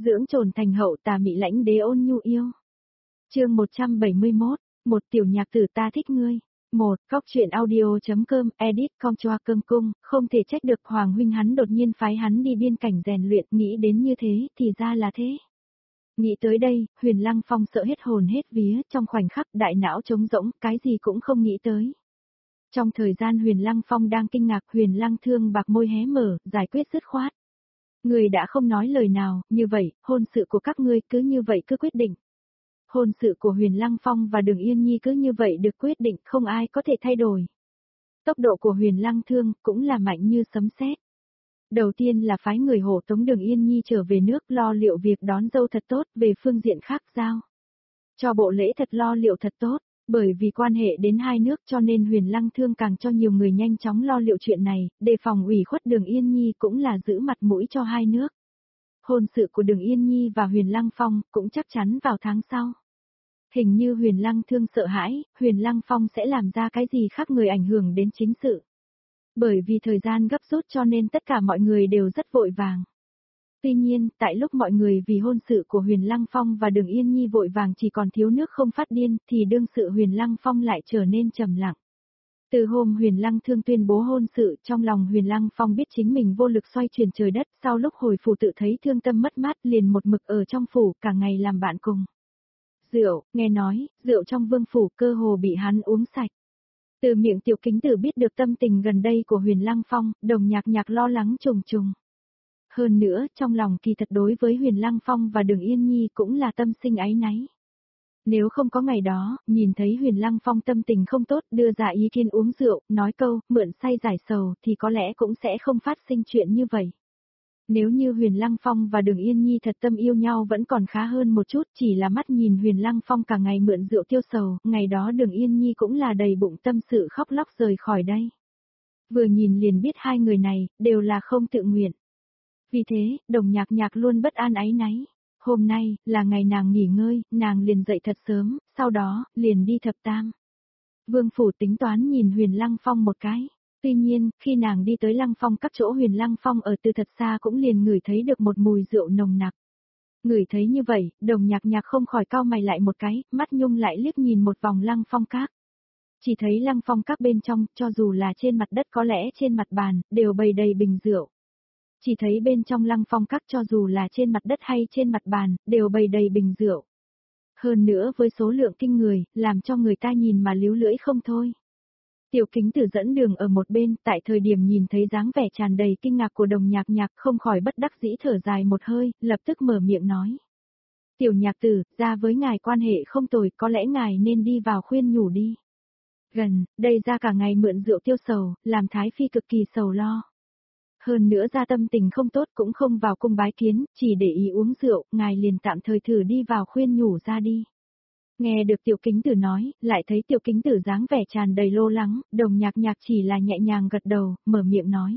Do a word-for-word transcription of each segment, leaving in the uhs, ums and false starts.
dưỡng trồn thành hậu tà mị lãnh đế ôn nhu yêu. Chương một trăm bảy mươi mốt, một tiểu nhạc tử ta thích ngươi. một. Góc truyện audio.com, edit com choa cơm cung, không thể trách được Hoàng huynh hắn đột nhiên phái hắn đi biên cảnh rèn luyện, nghĩ đến như thế, thì ra là thế. Nghĩ tới đây, Huyền Lăng Phong sợ hết hồn hết vía, trong khoảnh khắc đại não trống rỗng, cái gì cũng không nghĩ tới. Trong thời gian Huyền Lăng Phong đang kinh ngạc, Huyền Lăng Thương bạc môi hé mở, giải quyết dứt khoát. Người đã không nói lời nào, như vậy, hôn sự của các ngươi cứ như vậy cứ quyết định. Hôn sự của Huyền Lăng Phong và Đường Yên Nhi cứ như vậy được quyết định, không ai có thể thay đổi. Tốc độ của Huyền Lăng Thương cũng là mạnh như sấm sét. Đầu tiên là phái người hộ tống Đường Yên Nhi trở về nước, lo liệu việc đón dâu thật tốt, về phương diện khác giao cho bộ lễ thật lo liệu thật tốt, bởi vì quan hệ đến hai nước cho nên Huyền Lăng Thương càng cho nhiều người nhanh chóng lo liệu chuyện này, đề phòng ủy khuất Đường Yên Nhi cũng là giữ mặt mũi cho hai nước. Hôn sự của Đường Yên Nhi và Huyền Lăng Phong cũng chắc chắn vào tháng sau. Hình như Huyền Lăng Thương sợ hãi, Huyền Lăng Phong sẽ làm ra cái gì khác người ảnh hưởng đến chính sự. Bởi vì thời gian gấp rút cho nên tất cả mọi người đều rất vội vàng. Tuy nhiên, tại lúc mọi người vì hôn sự của Huyền Lăng Phong và Đường Yên Nhi vội vàng chỉ còn thiếu nước không phát điên, thì đương sự Huyền Lăng Phong lại trở nên trầm lặng. Từ hôm Huyền Lăng Thương tuyên bố hôn sự, trong lòng Huyền Lăng Phong biết chính mình vô lực xoay chuyển trời đất, sau lúc hồi phủ tự thấy thương tâm mất mát liền một mực ở trong phủ, cả ngày làm bạn cùng. Rượu, nghe nói, rượu trong vương phủ cơ hồ bị hắn uống sạch. Từ miệng Tiểu Kính Tử biết được tâm tình gần đây của Huyền Lăng Phong, Đồng Nhạc Nhạc lo lắng trùng trùng. Hơn nữa, trong lòng kỳ thật đối với Huyền Lăng Phong và Đường Yên Nhi cũng là tâm sinh áy náy. Nếu không có ngày đó, nhìn thấy Huyền Lăng Phong tâm tình không tốt, đưa ra ý kiến uống rượu, nói câu, mượn say giải sầu, thì có lẽ cũng sẽ không phát sinh chuyện như vậy. Nếu như Huyền Lăng Phong và Đường Yên Nhi thật tâm yêu nhau vẫn còn khá hơn một chút, chỉ là mắt nhìn Huyền Lăng Phong cả ngày mượn rượu tiêu sầu, ngày đó Đường Yên Nhi cũng là đầy bụng tâm sự khóc lóc rời khỏi đây. Vừa nhìn liền biết hai người này, đều là không tự nguyện. Vì thế, Đồng Nhạc Nhạc luôn bất an áy náy. Hôm nay, là ngày nàng nghỉ ngơi, nàng liền dậy thật sớm, sau đó, liền đi thập tam. Vương phủ tính toán nhìn Huyền Lăng Phong một cái. Tuy nhiên, khi nàng đi tới Lăng Phong các chỗ Huyền Lăng Phong ở từ thật xa cũng liền ngửi thấy được một mùi rượu nồng nặc. Ngửi thấy như vậy, Đồng Nhạc Nhạc không khỏi cau mày lại một cái, mắt nhung lại liếc nhìn một vòng Lăng Phong các. Chỉ thấy Lăng Phong các bên trong, cho dù là trên mặt đất có lẽ trên mặt bàn, đều bày đầy bình rượu. Chỉ thấy bên trong Lăng Phong các cho dù là trên mặt đất hay trên mặt bàn, đều bày đầy bình rượu. Hơn nữa với số lượng kinh người, làm cho người ta nhìn mà líu lưỡi không thôi. Tiểu Kính Tử dẫn đường ở một bên, tại thời điểm nhìn thấy dáng vẻ tràn đầy kinh ngạc của Đồng Nhạc Nhạc không khỏi bất đắc dĩ thở dài một hơi, lập tức mở miệng nói. Tiểu Nhạc Tử, ra với ngài quan hệ không tồi, có lẽ ngài nên đi vào khuyên nhủ đi. Gần, đây ra cả ngày mượn rượu tiêu sầu, làm Thái Phi cực kỳ sầu lo. Hơn nữa ra tâm tình không tốt cũng không vào cung bái kiến, chỉ để ý uống rượu, ngài liền tạm thời thử đi vào khuyên nhủ ra đi. Nghe được Tiểu Kính Tử nói, lại thấy Tiểu Kính Tử dáng vẻ tràn đầy lo lắng, Đồng Nhạc Nhạc chỉ là nhẹ nhàng gật đầu, mở miệng nói.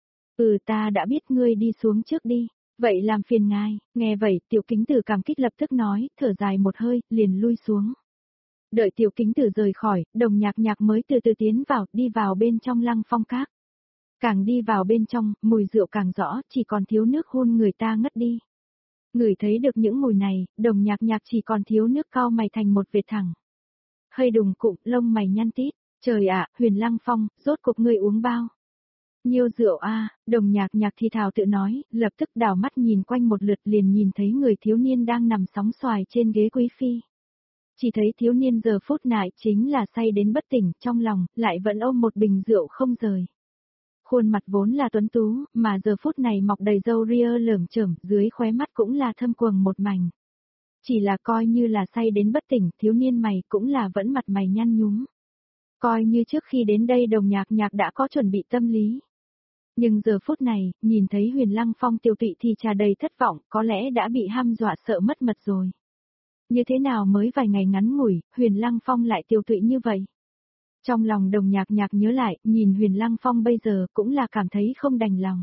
Ừ ta đã biết ngươi đi xuống trước đi, vậy làm phiền ngài, nghe vậy Tiểu Kính Tử cảm kích lập tức nói, thở dài một hơi, liền lui xuống. Đợi Tiểu Kính Tử rời khỏi, Đồng Nhạc Nhạc mới từ từ tiến vào, đi vào bên trong Lăng Phong các. Càng đi vào bên trong, mùi rượu càng rõ, chỉ còn thiếu nước hôn người ta ngất đi. Ngửi thấy được những mùi này, Đồng Nhạc Nhạc chỉ còn thiếu nước cau mày thành một vệt thẳng. Hơi đùng cụm, lông mày nhăn tít, trời ạ, Huyền Lăng Phong, rốt cuộc ngươi uống bao. Nhiêu rượu a, Đồng Nhạc Nhạc thì thào tự nói, lập tức đảo mắt nhìn quanh một lượt liền nhìn thấy người thiếu niên đang nằm sóng xoài trên ghế quý phi. Chỉ thấy thiếu niên giờ phút này chính là say đến bất tỉnh, trong lòng, lại vẫn ôm một bình rượu không rời. Khuôn mặt vốn là tuấn tú, mà giờ phút này mọc đầy râu ria lởm chởm, dưới khóe mắt cũng là thâm quầng một mảnh. Chỉ là coi như là say đến bất tỉnh, thiếu niên mày cũng là vẫn mặt mày nhăn nhúm. Coi như trước khi đến đây Đồng Nhạc Nhạc đã có chuẩn bị tâm lý. Nhưng giờ phút này, nhìn thấy Huyền Lăng Phong tiêu tụy thì trà đầy thất vọng, có lẽ đã bị hăm dọa sợ mất mật rồi. Như thế nào mới vài ngày ngắn ngủi, Huyền Lăng Phong lại tiêu tụy như vậy? Trong lòng Đồng Nhạc Nhạc nhớ lại, nhìn Huyền Lăng Phong bây giờ cũng là cảm thấy không đành lòng.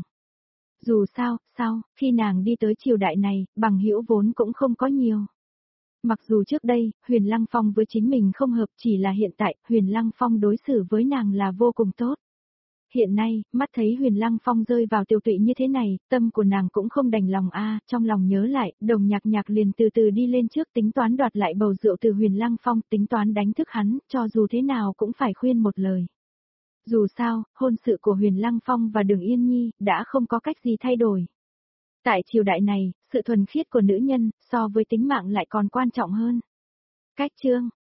Dù sao, sao, khi nàng đi tới triều đại này, bằng hữu vốn cũng không có nhiều. Mặc dù trước đây, Huyền Lăng Phong với chính mình không hợp, chỉ là hiện tại, Huyền Lăng Phong đối xử với nàng là vô cùng tốt. hiện nay, mắt thấy Huyền Lăng Phong rơi vào tiêu tụy như thế này, tâm của nàng cũng không đành lòng a, trong lòng nhớ lại, Đồng Nhạc Nhạc liền từ từ đi lên trước tính toán đoạt lại bầu rượu từ Huyền Lăng Phong, tính toán đánh thức hắn, cho dù thế nào cũng phải khuyên một lời. Dù sao, hôn sự của Huyền Lăng Phong và Đường Yên Nhi đã không có cách gì thay đổi. Tại triều đại này, sự thuần khiết của nữ nhân so với tính mạng lại còn quan trọng hơn. Cách chương